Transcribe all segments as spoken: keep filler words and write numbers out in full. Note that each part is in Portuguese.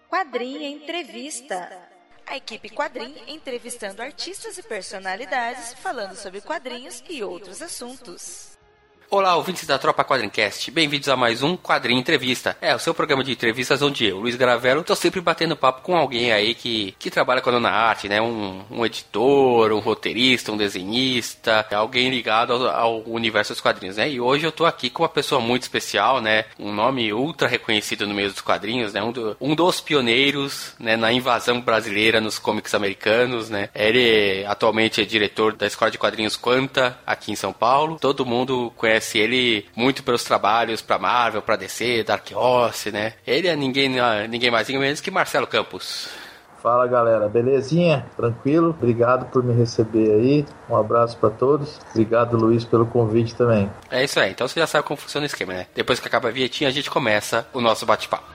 Quadrinho Entrevista. A equipe Quadrinho entrevistando artistas e personalidades, falando sobre quadrinhos e outros assuntos. Olá, ouvintes da Tropa Quadrincast, bem-vindos a mais um Quadrinho Entrevista. É, o seu programa de entrevistas onde eu, Luiz Garavello, tô sempre batendo papo com alguém aí que, que trabalha com a dona arte, né? Um, um editor, um roteirista, um desenhista, alguém ligado ao, ao universo dos quadrinhos, né? E hoje eu tô aqui com uma pessoa muito especial, né? Um nome ultra reconhecido no meio dos quadrinhos, né? Um, do, um dos pioneiros, né? Na invasão brasileira nos cómics americanos, né? Ele atualmente é diretor da Escola de Quadrinhos Quanta, aqui em São Paulo. Todo mundo conhece ele muito pelos trabalhos pra Marvel, pra D C, Dark Horse, né? Ele é ninguém, ninguém mais, ninguém menos que Marcelo Campos. Fala, galera, belezinha? Tranquilo? Obrigado por me receber aí. Um abraço pra todos. Obrigado, Luiz, pelo convite também. É isso aí, então você já sabe como funciona o esquema, né? Depois que acaba a vinhetinha, a gente começa o nosso bate-papo.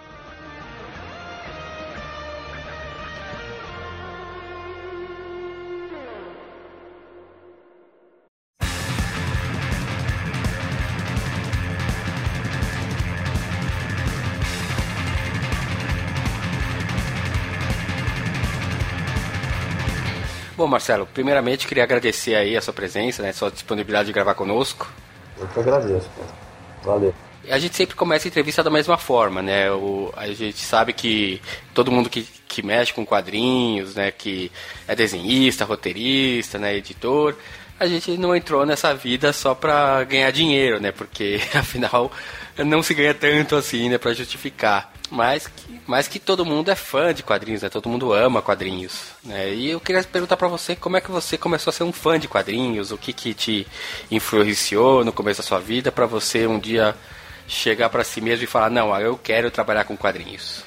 Bom, Marcelo, primeiramente queria agradecer aí a sua presença, né, sua disponibilidade de gravar conosco. Eu que agradeço, cara. Valeu. A gente sempre começa a entrevista da mesma forma, né? O, a gente sabe que todo mundo que, que mexe com quadrinhos, né, que é desenhista, roteirista, né, editor, a gente não entrou nessa vida só pra ganhar dinheiro, né? Porque, afinal, não se ganha tanto assim, né, pra justificar. Mas que, mas que todo mundo é fã de quadrinhos, né? Todo mundo ama quadrinhos, né? E eu queria perguntar pra você como é que você começou a ser um fã de quadrinhos, o que que te influenciou no começo da sua vida pra você um dia chegar pra si mesmo e falar, não, eu quero trabalhar com quadrinhos.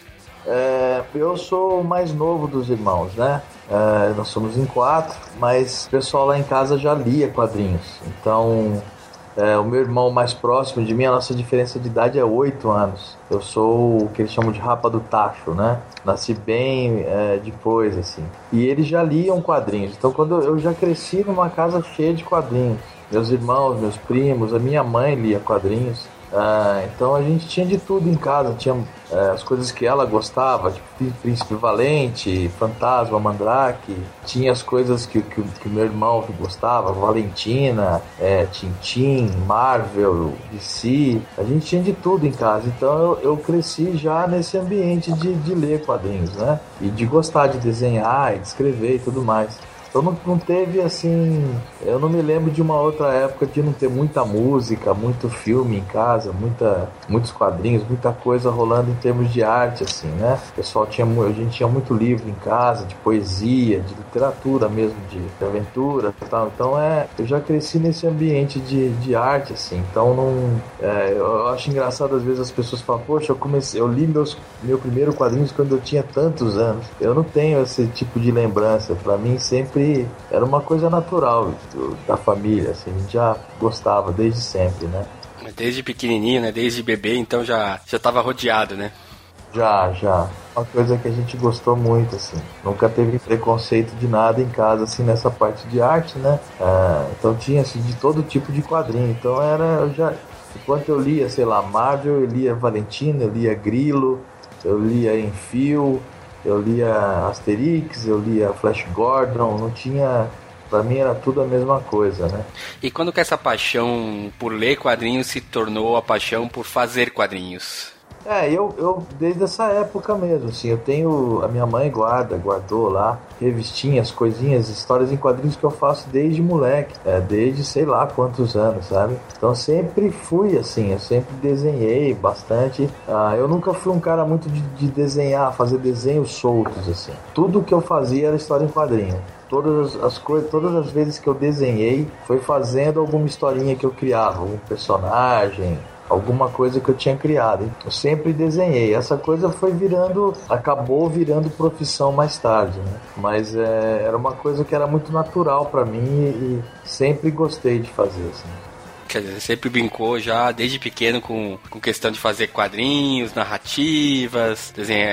É, eu sou o mais novo dos irmãos, né? É, nós somos em quatro, mas o pessoal lá em casa já lia quadrinhos. Então, é, o meu irmão mais próximo de mim, a nossa diferença de idade é oito anos. Eu sou o que eles chamam de rapa do tacho, né? Nasci bem é, depois, assim. E eles já liam quadrinhos. Então, quando eu já cresci numa casa cheia de quadrinhos. Meus irmãos, meus primos, a minha mãe lia quadrinhos. Ah, então a gente tinha de tudo em casa. Tinha é, as coisas que ela gostava, tipo Príncipe Valente, Fantasma, Mandrake. Tinha as coisas que, que, que meu irmão gostava, Valentina, é, Tintin, Marvel, D C. A gente tinha de tudo em casa. Então eu, eu cresci já nesse ambiente de, de ler quadrinhos, né? E de gostar de desenhar e de escrever e tudo mais. Então não, não teve assim, eu não me lembro de uma outra época de não ter muita música, muito filme em casa, muita, muitos quadrinhos, muita coisa rolando em termos de arte, assim, né? O pessoal tinha, a gente tinha muito livro em casa, de poesia, de literatura mesmo, de, de aventura e tal. Então é, eu já cresci nesse ambiente de, de arte, assim, então não, é, eu acho engraçado às vezes as pessoas falam, poxa, eu comecei, eu li meus, meu primeiro quadrinhos quando eu tinha tantos anos. Eu não tenho esse tipo de lembrança, pra mim sempre era uma coisa natural da família, assim, a gente já gostava desde sempre, né? Desde pequenininho, né? Desde bebê, então já já estava rodeado, né? Já, já. Uma coisa que a gente gostou muito, assim. Nunca teve preconceito de nada em casa, assim, nessa parte de arte, né? Ah, então tinha, assim, de todo tipo de quadrinho. Então era, eu já... Enquanto eu lia, sei lá, Marvel, eu lia Valentina, eu lia Grilo, eu lia Enfio, eu lia Asterix, eu lia Flash Gordon, não tinha... Pra mim era tudo a mesma coisa, né? E quando que essa paixão por ler quadrinhos se tornou a paixão por fazer quadrinhos? É, eu, eu desde essa época mesmo, assim, eu tenho... A minha mãe guarda, guardou lá revistinhas, coisinhas, histórias em quadrinhos que eu faço desde moleque, é, desde sei lá quantos anos, sabe? Então sempre fui assim, eu sempre desenhei bastante. Ah, eu nunca fui um cara muito de, de desenhar, fazer desenhos soltos, assim. Tudo que eu fazia era história em quadrinho. Todas as coisas, todas as vezes que eu desenhei foi fazendo alguma historinha que eu criava, algum personagem, alguma coisa que eu tinha criado. Eu sempre desenhei. Essa coisa foi virando, acabou virando profissão mais tarde, né? Mas é, era uma coisa que era muito natural pra mim e, e sempre gostei de fazer, assim. Quer dizer, você sempre brincou já desde pequeno com, com questão de fazer quadrinhos, narrativas, desenhar,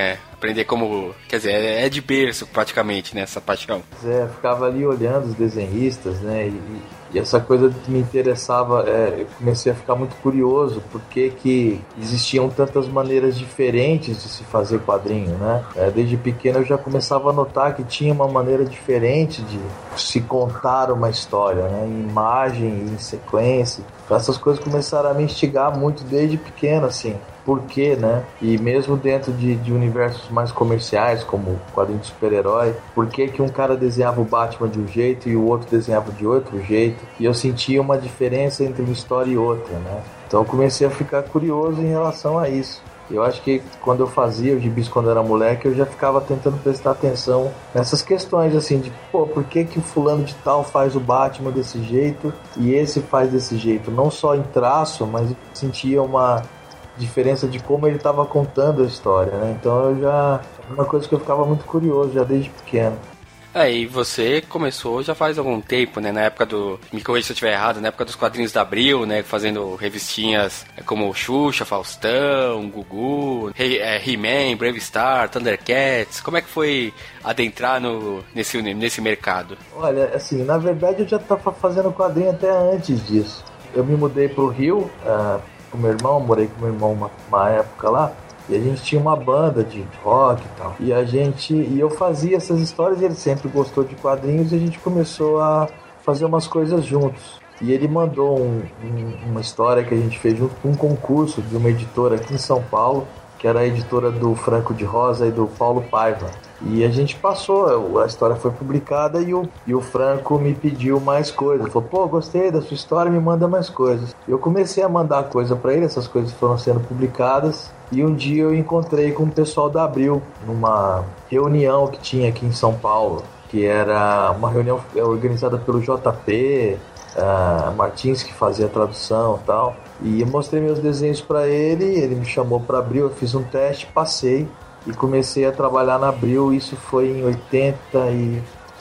aprender como... Quer dizer, é de berço praticamente, né, essa paixão. É, ficava ali olhando os desenhistas, né, e, e essa coisa que me interessava, é, eu comecei a ficar muito curioso, porque que existiam tantas maneiras diferentes de se fazer quadrinho, né. É, desde pequeno eu já começava a notar que tinha uma maneira diferente de se contar uma história, né, em imagem, em sequência. Essas coisas começaram a me instigar muito desde pequeno, assim. Por quê, né? E mesmo dentro de, de universos mais comerciais, como quadrinho de super-herói, por que que um cara desenhava o Batman de um jeito e o outro desenhava de outro jeito? E eu sentia uma diferença entre uma história e outra, né? Então eu comecei a ficar curioso em relação a isso. Eu acho que quando eu fazia os gibis quando eu era moleque, eu já ficava tentando prestar atenção nessas questões, assim, de, pô, por que que o fulano de tal faz o Batman desse jeito e esse faz desse jeito? Não só em traço, mas eu sentia uma diferença de como ele estava contando a história, né? Então eu já... uma coisa que eu ficava muito curioso já desde pequeno. É, e você começou já faz algum tempo, né? Na época do... Me corrija se eu estiver errado, na época dos quadrinhos da Abril, né? Fazendo revistinhas como Xuxa, Faustão, Gugu, He-Man, Brave Star, Thundercats. Como é que foi adentrar no, nesse, nesse mercado? Olha, assim, na verdade eu já estava fazendo quadrinho até antes disso. Eu me mudei pro Rio, uh, com meu irmão, morei com meu irmão uma, uma época lá. E a gente tinha uma banda de rock e tal. E a gente... E eu fazia essas histórias e ele sempre gostou de quadrinhos e a gente começou a fazer umas coisas juntos. E ele mandou um, um, uma história que a gente fez junto com um concurso de uma editora aqui em São Paulo, que era a editora do Franco de Rosa e do Paulo Paiva. E a gente passou, a história foi publicada e o, e o Franco me pediu mais coisas. Ele falou, pô, gostei da sua história, me manda mais coisas. Eu comecei a mandar coisa pra ele, essas coisas foram sendo publicadas. E um dia eu encontrei com o pessoal da Abril, numa reunião que tinha aqui em São Paulo, que era uma reunião organizada pelo J P, uh, Martins, que fazia a tradução e tal. E eu mostrei meus desenhos para ele, ele me chamou para Abril, eu fiz um teste, passei e comecei a trabalhar na Abril. Isso foi em oitenta e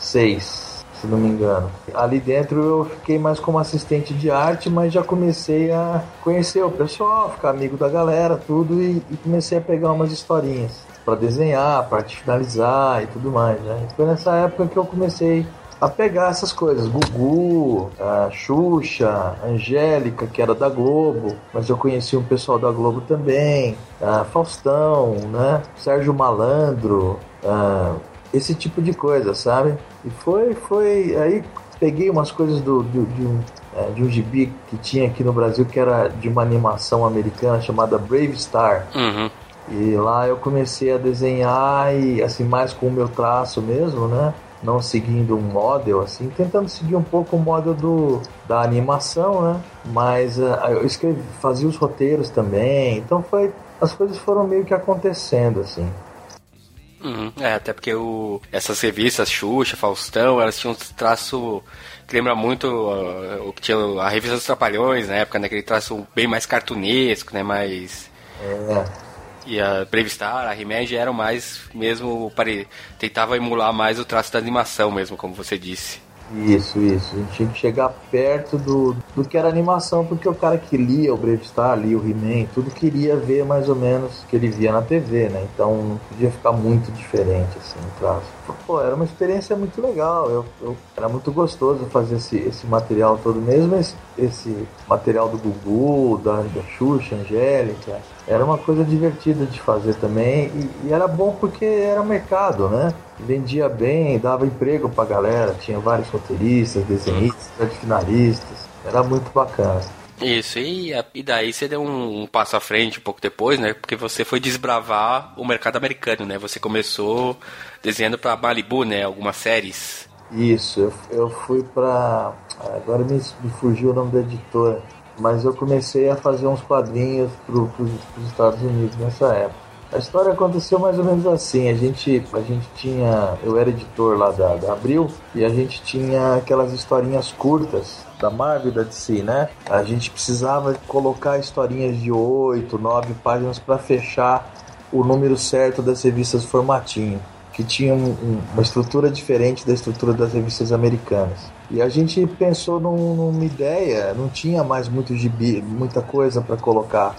seis, se não me engano. Ali dentro eu fiquei mais como assistente de arte, mas já comecei a conhecer o pessoal, ficar amigo da galera, tudo, e, e comecei a pegar umas historinhas para desenhar, para finalizar e tudo mais, né? Foi nessa época que eu comecei a pegar essas coisas, Gugu, a Xuxa, Angélica, que era da Globo, mas eu conheci um pessoal da Globo também, a Faustão, né? Sérgio Malandro, a, esse tipo de coisa, sabe? E foi, foi, aí peguei umas coisas do, do, de, um, é, de um gibi que tinha aqui no Brasil, que era de uma animação americana chamada Brave Star. Uhum. E lá eu comecei a desenhar, e assim, mais com o meu traço mesmo, né? Não seguindo um model, assim, tentando seguir um pouco o model do, da animação, né? Mas uh, eu escrevi, fazia os roteiros também, então foi, as coisas foram meio que acontecendo, assim. Uhum. É, até porque o, essas revistas, Xuxa, Faustão, elas tinham um traço que lembra muito uh, o que tinha a revista dos Trapalhões na época, né? Aquele traço bem mais cartunesco, né? Mais... É... E a Brave Star, a He-Man já eram mais mesmo, pare... tentava emular mais o traço da animação mesmo, como você disse. Isso, isso. A gente tinha que chegar perto do, do que era animação, porque o cara que lia o Brave Star, lia o He-Man, tudo queria ver mais ou menos o que ele via na T V, né? Então não podia ficar muito diferente, assim, o traço. Pô, era uma experiência muito legal. Eu, eu, era muito gostoso fazer esse, esse material todo, mesmo esse, esse material do Gugu, da, da Xuxa, Angélica. Era uma coisa divertida de fazer também, e, e era bom porque era mercado, né? Vendia bem, dava emprego pra galera, tinha vários roteiristas, desenhistas, finalistas, era muito bacana. Isso, e, e daí você deu um, um passo à frente um pouco depois, né? Porque você foi desbravar o mercado americano, né? Você começou desenhando pra Malibu, né? Algumas séries. Isso, eu, eu fui pra... Agora me, me fugiu o nome da editora, mas eu comecei a fazer uns quadrinhos pro, pros, pros Estados Unidos nessa época. A história aconteceu mais ou menos assim, a gente, a gente tinha, eu era editor lá da, da Abril, e a gente tinha aquelas historinhas curtas da Marvel e da D C, né? A gente precisava colocar historinhas de oito, nove páginas para fechar o número certo das revistas formatinho, que tinha um, um, uma estrutura diferente da estrutura das revistas americanas. E a gente pensou num, numa ideia, não tinha mais muito gibi, muita coisa para colocar.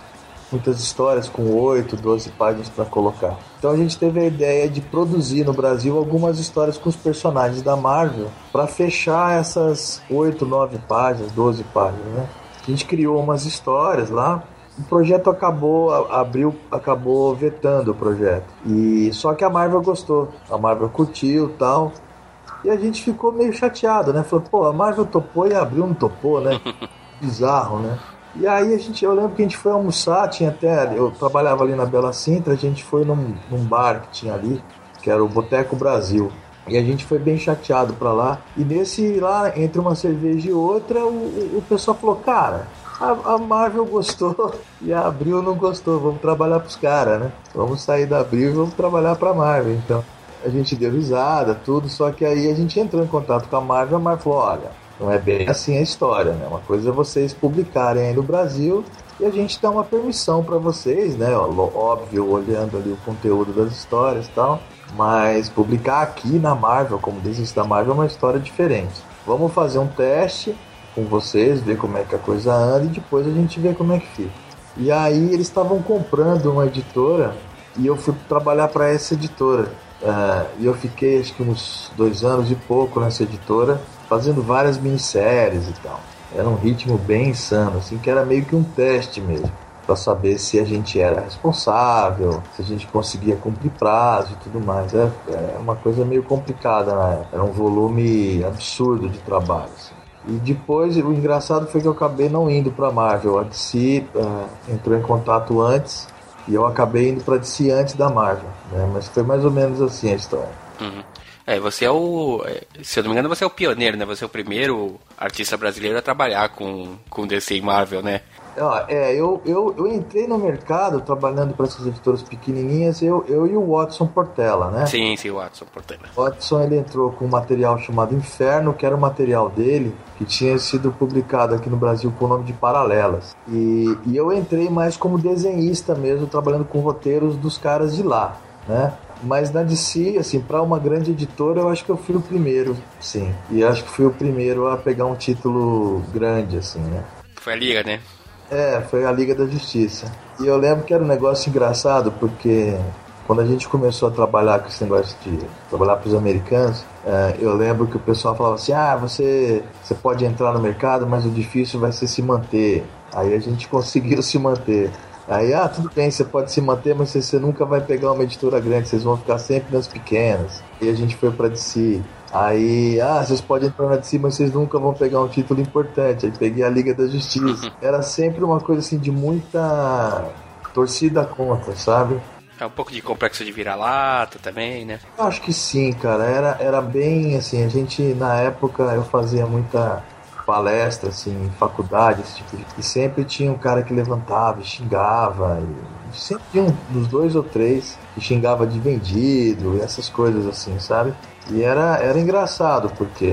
muitas histórias com oito, doze páginas para colocar. Então a gente teve a ideia de produzir no Brasil algumas histórias com os personagens da Marvel para fechar essas oito, nove páginas, doze páginas, né? A gente criou umas histórias lá. O projeto acabou, abriu, acabou vetando o projeto. E só que a Marvel gostou, a Marvel curtiu e tal. E a gente ficou meio chateado, né? Falou, pô, a Marvel topou e a Abril não topou, né? Bizarro, né? E aí a gente, eu lembro que a gente foi almoçar, tinha até, eu trabalhava ali na Bela Sintra, a gente foi num, num bar que tinha ali, que era o Boteco Brasil. E a gente foi bem chateado pra lá. E nesse lá, entre uma cerveja e outra, o, o pessoal falou, cara, a, a Marvel gostou e a Abril não gostou, vamos trabalhar pros caras, né? Vamos sair da Abril e vamos trabalhar pra Marvel. Então a gente deu risada, tudo, só que aí a gente entrou em contato com a Marvel, a Marvel falou, olha, não é bem assim a história, né? Uma coisa é vocês publicarem aí no Brasil e a gente dá uma permissão pra vocês, né? Óbvio, olhando ali o conteúdo das histórias e tal, mas publicar aqui na Marvel, como diz da Marvel, é uma história diferente. Vamos fazer um teste com vocês, ver como é que a coisa anda e depois a gente vê como é que fica. E aí eles estavam comprando uma editora e eu fui trabalhar para essa editora. Uh, e eu fiquei acho que uns dois anos e pouco nessa editora, fazendo várias minisséries e tal. Era um ritmo bem insano, assim, que era meio que um teste mesmo, para saber se a gente era responsável, se a gente conseguia cumprir prazo e tudo mais. É, é uma coisa meio complicada na época. Era um volume absurdo de trabalho, assim. E depois, o engraçado foi que eu acabei não indo para Marvel. A D C uh, entrou em contato antes e eu acabei indo para D C antes da Marvel, né? Mas foi mais ou menos assim a história. Uhum. É, você é o... Se eu não me engano, você é o pioneiro, né? Você é o primeiro artista brasileiro a trabalhar com, com D C e Marvel, né? É, eu, eu, eu entrei no mercado trabalhando para essas editoras pequenininhas, eu, eu e o Watson Portela, né? Sim, sim, o Watson Portela. O Watson, ele entrou com um material chamado Inferno, que era o material dele, que tinha sido publicado aqui no Brasil com o nome de Paralelas. E, e eu entrei mais como desenhista mesmo, trabalhando com roteiros dos caras de lá, né? Mas na D C, assim, para uma grande editora, eu acho que eu fui o primeiro, sim. E acho que fui o primeiro a pegar um título grande, assim, né? Foi a Liga, né? É, foi a Liga da Justiça. E eu lembro que era um negócio engraçado, porque quando a gente começou a trabalhar com esse negócio de trabalhar para os americanos, é, eu lembro que o pessoal falava assim, ah, você, você pode entrar no mercado, mas o difícil vai ser se manter. Aí a gente conseguiu se manter. Aí, ah, tudo bem, você pode se manter, mas você, você nunca vai pegar uma editora grande, vocês vão ficar sempre nas pequenas. E a gente foi para D C. Aí, ah, vocês podem entrar na D C, mas vocês nunca vão pegar um título importante. Aí peguei a Liga da Justiça. Era sempre uma coisa assim de muita torcida contra, sabe? É um pouco de complexo de vira-lata também, né? Acho que sim, cara. Era, era bem assim, a gente, na época, eu fazia muita palestra, assim, em faculdade, esse tipo de... E sempre tinha um cara que levantava e xingava. E sempre tinha um, uns dois ou três que xingava de vendido e essas coisas assim, sabe? E era, era engraçado, porque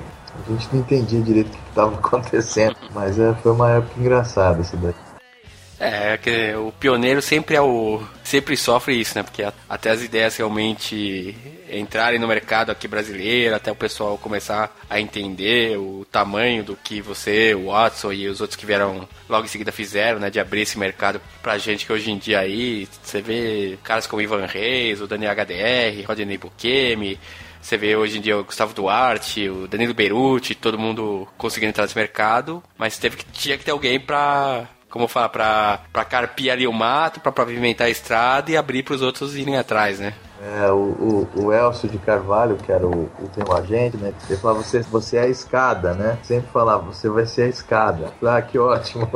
a gente não entendia direito o que estava acontecendo. Mas é, foi uma época engraçada isso daí. É, que o pioneiro sempre é o sempre sofre isso, né? Porque até as ideias realmente entrarem no mercado aqui brasileiro, até o pessoal começar a entender o tamanho do que você, o Watson e os outros que vieram logo em seguida fizeram, né? De abrir esse mercado pra gente que hoje em dia aí, você vê caras como Ivan Reis, o Daniel H D R, Rodney Bukemi, você vê hoje em dia o Gustavo Duarte, o Danilo Beruti, todo mundo conseguindo entrar nesse mercado, mas teve que, tinha que ter alguém pra... Como falar, pra, pra carpir ali o mato, pra pavimentar a estrada e abrir pros outros irem atrás, né? É, o, o, o Elcio de Carvalho, que era o, o meu agente, né? Ele falava, você, você é a escada, né? Sempre falava, você vai ser a escada. Ah, que ótimo.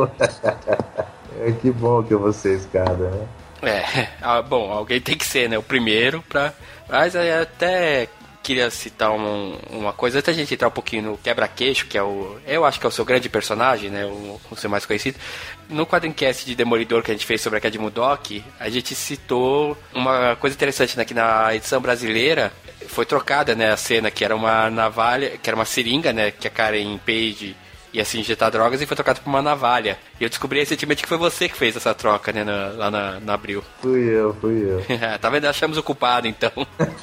É, que bom que eu vou ser a escada, né? É, bom, alguém tem que ser, né? O primeiro pra... Mas até... queria citar um, uma coisa, antes da gente entrar um pouquinho no Quebra-Queixo, que é o... Eu acho que é o seu grande personagem, né? O, o seu mais conhecido. No quadrincast de Demolidor que a gente fez sobre a Cad Mudok, a gente citou uma coisa interessante, né? Que na edição brasileira foi trocada, né? A cena que era uma navalha, que era uma seringa, né? Que a Karen Page ia se injetar drogas e foi trocada por uma navalha. E eu descobri recentemente que foi você que fez essa troca, né? Na, lá na, na Abril. Fui eu, fui eu. Tá vendo? Achamos o culpado, então.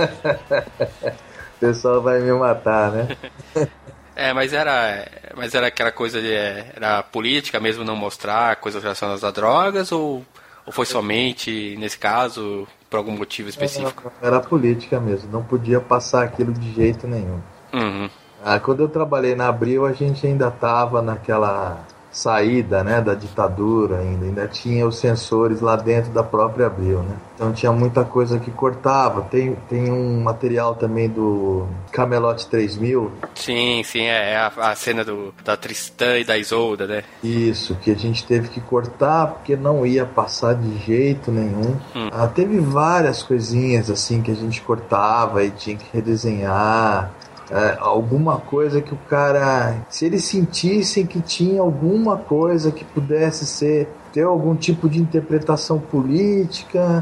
O pessoal vai me matar, né? É, mas era, mas era aquela coisa de... Era política mesmo não mostrar coisas relacionadas a drogas ou ou foi somente, nesse caso, por algum motivo específico? Era, era política mesmo, não podia passar aquilo de jeito nenhum. Uhum. Ah, quando eu trabalhei na Abril, a gente ainda estava naquela saída, né, da ditadura ainda, ainda tinha os sensores lá dentro da própria Abril, né? Então tinha muita coisa que cortava. Tem, tem um material também do Camelot três mil. Sim, sim, é, é a, a cena do, da Tristã e da Isolda, né? Isso, que a gente teve que cortar porque não ia passar de jeito nenhum. Hum. Ah, teve várias coisinhas assim que a gente cortava e tinha que redesenhar. É, alguma coisa que o cara, se eles sentissem que tinha alguma coisa que pudesse ser, ter algum tipo de interpretação política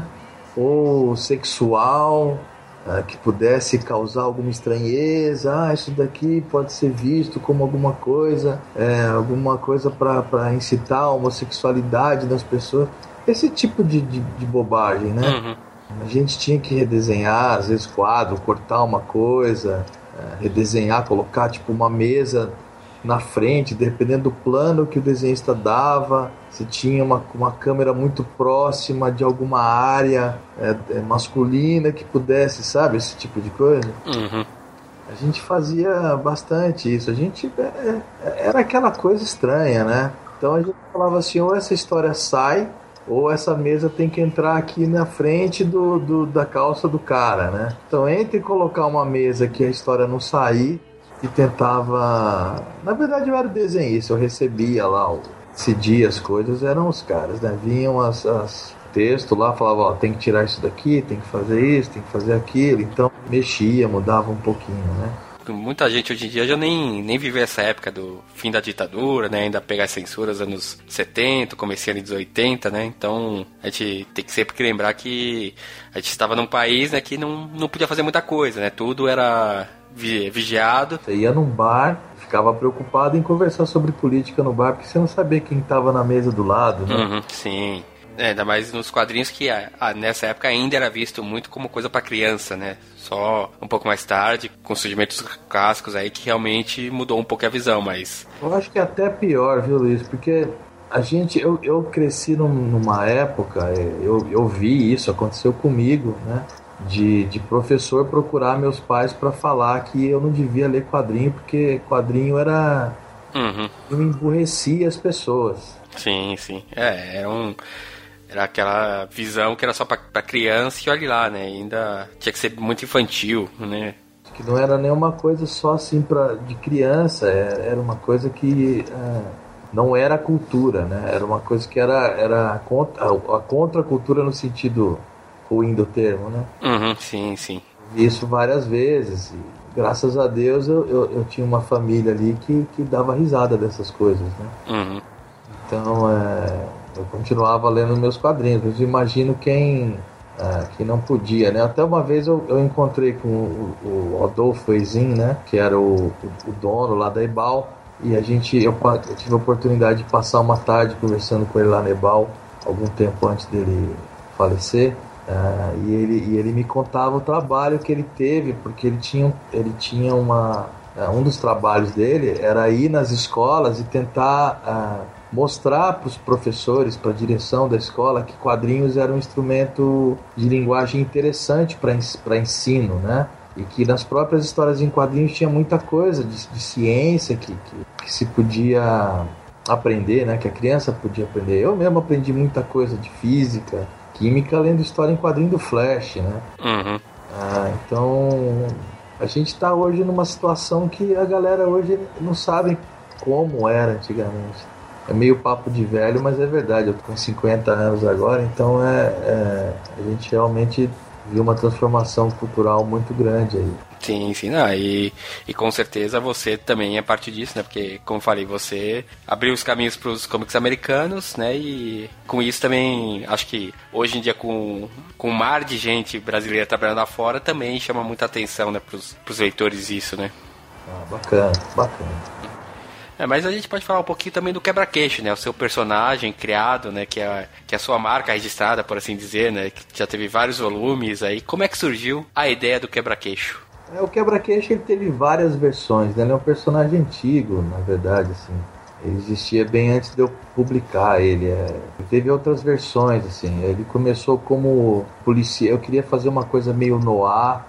ou sexual, é, que pudesse causar alguma estranheza, ah, isso daqui pode ser visto como alguma coisa, é, alguma coisa para incitar a homossexualidade das pessoas, esse tipo de, de, de bobagem, né? Uhum. A gente tinha que redesenhar, às vezes quadro, cortar uma coisa, redesenhar, colocar tipo uma mesa na frente, dependendo do plano que o desenhista dava, se tinha uma, uma câmera muito próxima de alguma área é, é, masculina que pudesse, sabe, esse tipo de coisa. Uhum. A gente fazia bastante isso, a gente é, é, era aquela coisa estranha, né? Então a gente falava assim, ou essa história sai, ou essa mesa tem que entrar aqui na frente do, do, da calça do cara, né? Então, entre colocar uma mesa que a história não sair e tentava... Na verdade, eu era o desenhista, eu recebia lá, decidia as coisas, eram os caras, né? Vinham as, as textos lá, falavam, ó, tem que tirar isso daqui, tem que fazer isso, tem que fazer aquilo. Então, mexia, mudava um pouquinho, né? Muita gente hoje em dia já nem, nem viveu essa época do fim da ditadura, né? Ainda pegar as censuras anos setenta, comecinho dos oitenta, né? Então a gente tem que sempre lembrar que a gente estava num país, né, que não, não podia fazer muita coisa, né? Tudo era vigiado. Você ia num bar, ficava preocupado em conversar sobre política no bar, porque você não sabia quem estava na mesa do lado, né? Uhum, sim. É, ainda mais nos quadrinhos que a, a, nessa época ainda era visto muito como coisa para criança, né? Só um pouco mais tarde, com surgimentos clássicos aí, que realmente mudou um pouco a visão, mas... Eu acho que é até pior, viu, Luiz? Porque a gente... Eu, eu cresci num, numa época, eu, eu vi isso, aconteceu comigo, né? De, de professor procurar meus pais para falar que eu não devia ler quadrinho, porque quadrinho era... Uhum. Eu emburrecia as pessoas. Sim, sim. É, era um... Era aquela visão que era só pra, pra criança e olha lá, né? Ainda tinha que ser muito infantil, né? Que não era nenhuma coisa só assim pra, de criança, era uma coisa que é, não era cultura, né? Era uma coisa que era, era a, contra, a contracultura no sentido ruim do termo, né? Uhum, sim, sim. Vi isso várias vezes e graças a Deus eu, eu, eu tinha uma família ali que, que dava risada dessas coisas, né? Uhum. Então, é... eu continuava lendo meus quadrinhos, mas imagino quem, é, quem não podia, né? Até uma vez eu, eu encontrei com o, o Adolfo Ezin, né? Que era o, o, o dono lá da Ebal, e a gente, eu, eu tive a oportunidade de passar uma tarde conversando com ele lá na Ebal, algum tempo antes dele falecer, é, e, ele, e ele me contava o trabalho que ele teve, porque ele tinha, ele tinha uma... Um dos trabalhos dele era ir nas escolas e tentar... É, mostrar para os professores, para a direção da escola, que quadrinhos era um instrumento de linguagem interessante para ensino, né? E que nas próprias histórias em quadrinhos tinha muita coisa de, de ciência que, que, que se podia aprender, né? Que a criança podia aprender. Eu mesmo aprendi muita coisa de física, química, lendo história em quadrinho do Flash, né? Uhum. Ah, então, a gente está hoje numa situação que a galera hoje não sabe como era antigamente. É meio papo de velho, mas é verdade. Eu tô com cinquenta anos agora, então é, é, a gente realmente viu uma transformação cultural muito grande aí. Sim, sim, não, e, e com certeza você também é parte disso, né? Porque, como eu falei, você abriu os caminhos para os comics americanos, né? E com isso também, acho que hoje em dia, com, com um mar de gente brasileira trabalhando lá fora, também chama muita atenção, né? Para os leitores isso, né? Ah, bacana, bacana. É, mas a gente pode falar um pouquinho também do Quebra-Queixo, né? O seu personagem criado, né? Que é, que é a sua marca registrada, por assim dizer, né? Que já teve vários volumes aí. Como é que surgiu a ideia do Quebra-Queixo? É, o Quebra-Queixo ele teve várias versões, né? Ele é um personagem antigo, na verdade, assim. Ele existia bem antes de eu publicar ele. É... Teve outras versões, assim. Ele começou como policial. Eu queria fazer uma coisa meio noir,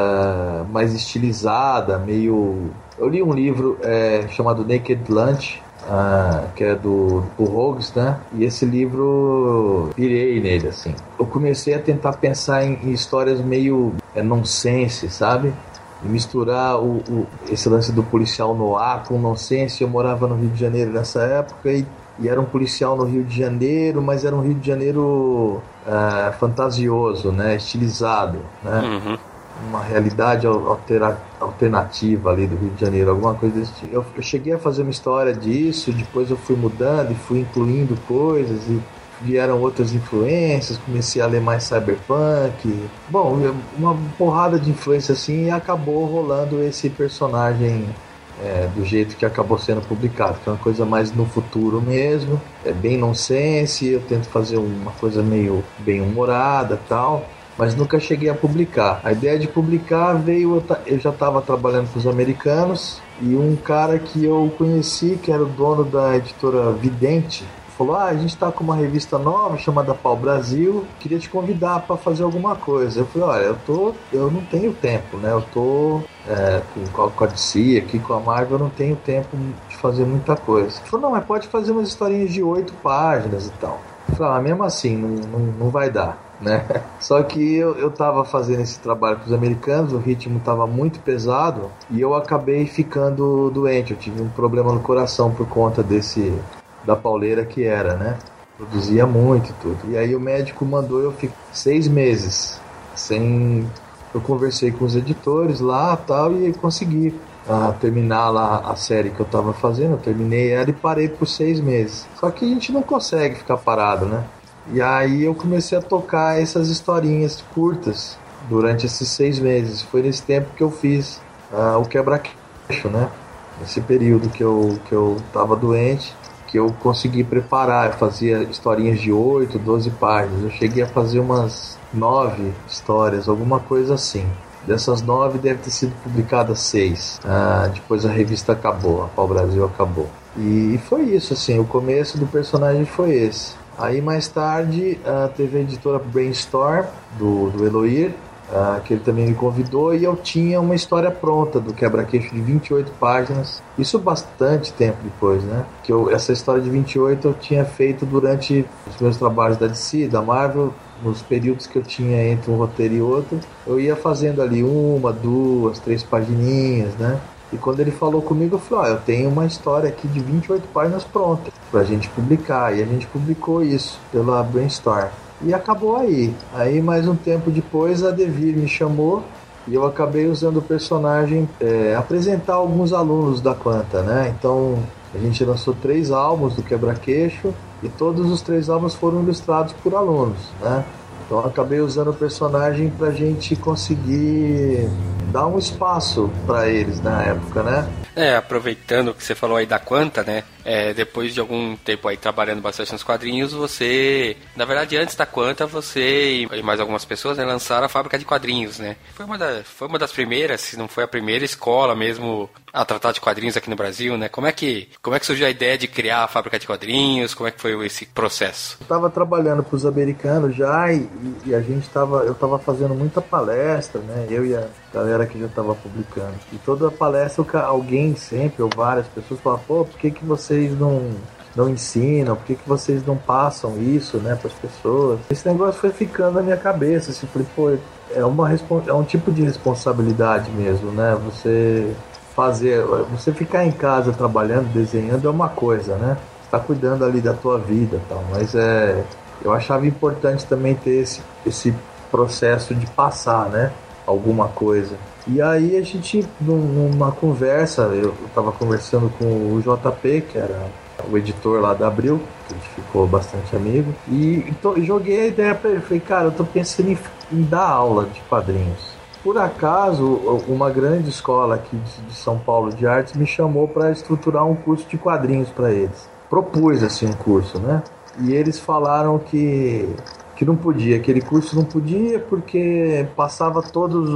uh, mais estilizada, meio... Eu li um livro é, chamado Naked Lunch, uh, que é do Paul Hogan, né? E esse livro pirei nele, assim. Eu comecei a tentar pensar em, em histórias meio é, nonsense, sabe? E misturar o, o, esse lance do policial noir com nonsense. Eu morava no Rio de Janeiro nessa época e, e era um policial no Rio de Janeiro, mas era um Rio de Janeiro uh, fantasioso, né? Estilizado, né? Uhum. Uma realidade altera, alternativa ali do Rio de Janeiro, alguma coisa desse tipo. Eu, eu cheguei a fazer uma história disso, depois eu fui mudando e fui incluindo coisas e vieram outras influências, comecei a ler mais cyberpunk, bom, uma porrada de influência assim, e acabou rolando esse personagem é, do jeito que acabou sendo publicado, que é uma coisa mais no futuro mesmo, é bem nonsense, eu tento fazer uma coisa meio bem humorada e tal, mas nunca cheguei a publicar. A ideia de publicar veio, eu já estava trabalhando com os americanos, e um cara que eu conheci, que era o dono da editora Vidente, falou, ah, a gente tá com uma revista nova chamada Pau Brasil, queria te convidar para fazer alguma coisa. Eu falei, olha, eu tô, eu não tenho tempo, né? Eu tô é, com, com a D C aqui, com a Marvel, eu não tenho tempo de fazer muita coisa. Ele falou, não, mas pode fazer umas historinhas de oito páginas e tal. Eu falei, ah, mesmo assim, não, não, não vai dar, né? Só que eu, eu tava fazendo esse trabalho com os americanos, o ritmo tava muito pesado e eu acabei ficando doente. Eu tive um problema no coração por conta desse... da pauleira que era, né? Produzia muito e tudo. E aí o médico mandou eu ficar seis meses sem... Eu conversei com os editores lá tal, e consegui uh, terminar lá a série que eu tava fazendo. Eu terminei ela e parei por seis meses. Só que a gente não consegue ficar parado, né? E aí eu comecei a tocar essas historinhas curtas durante esses seis meses. Foi nesse tempo que eu fiz uh, o quebra-queixo, né? Nesse período que eu, que eu tava doente, que eu consegui preparar. Eu fazia historinhas de oito, doze páginas. Eu cheguei a fazer umas nove histórias, alguma coisa assim. Dessas nove deve ter sido publicadas seis. Ah, depois a revista acabou, a Pau Brasil acabou. E foi isso, assim, o começo do personagem foi esse. Aí mais tarde uh, teve a editora Brainstorm, do, do Eloir, Uh, que ele também me convidou, e eu tinha uma história pronta do quebra-queixo de vinte e oito páginas, isso bastante tempo depois, né? Que eu, essa história de vinte e oito eu tinha feito durante os meus trabalhos da D C, da Marvel, nos períodos que eu tinha entre um roteiro e outro, eu ia fazendo ali uma, duas, três pagininhas, né? E quando ele falou comigo, eu falei, ó, eu tenho uma história aqui de vinte e oito páginas pronta pra gente publicar, e a gente publicou isso pela Brainstorm. E acabou aí. Aí mais um tempo depois a Devir me chamou e eu acabei usando o personagem é, apresentar alguns alunos da Quanta, né? Então a gente lançou três álbuns do Quebra-Queixo e todos os três álbuns foram ilustrados por alunos, né? Então eu acabei usando o personagem pra gente conseguir dar um espaço pra eles na época, né? É, aproveitando que você falou aí da Quanta, né? É, depois de algum tempo aí trabalhando bastante nos quadrinhos, você... Na verdade, antes da Quanta, você e mais algumas pessoas, né, lançaram a Fábrica de Quadrinhos, né? Foi uma, da, foi uma das primeiras, se não foi a primeira escola mesmo a tratar de quadrinhos aqui no Brasil, né? Como é que, como é que surgiu a ideia de criar a Fábrica de Quadrinhos? Como é que foi esse processo? Eu estava trabalhando para os americanos já e, e a gente tava, eu estava fazendo muita palestra, né? Eu e a galera que já estava publicando. E toda palestra, alguém sempre, ou várias pessoas falavam, pô, por que que vocês não, não ensinam? Por que que vocês não passam isso, né, para as pessoas? Esse negócio foi ficando na minha cabeça, assim, falei, pô, é, uma, é um tipo de responsabilidade mesmo, né? Você fazer, você ficar em casa trabalhando, desenhando é uma coisa, né? Você tá cuidando ali da tua vida e tal, mas é, eu achava importante também ter esse, esse processo de passar, né, alguma coisa. E aí a gente, numa conversa, eu estava conversando com o J P, que era o editor lá da Abril, que a gente ficou bastante amigo, e tô, joguei a ideia para ele, falei, cara, eu tô pensando em, em dar aula de quadrinhos. Por acaso, uma grande escola aqui de, de São Paulo de artes me chamou para estruturar um curso de quadrinhos para eles. Propus assim um curso, né? E eles falaram que, que não podia, aquele curso não podia porque passava todos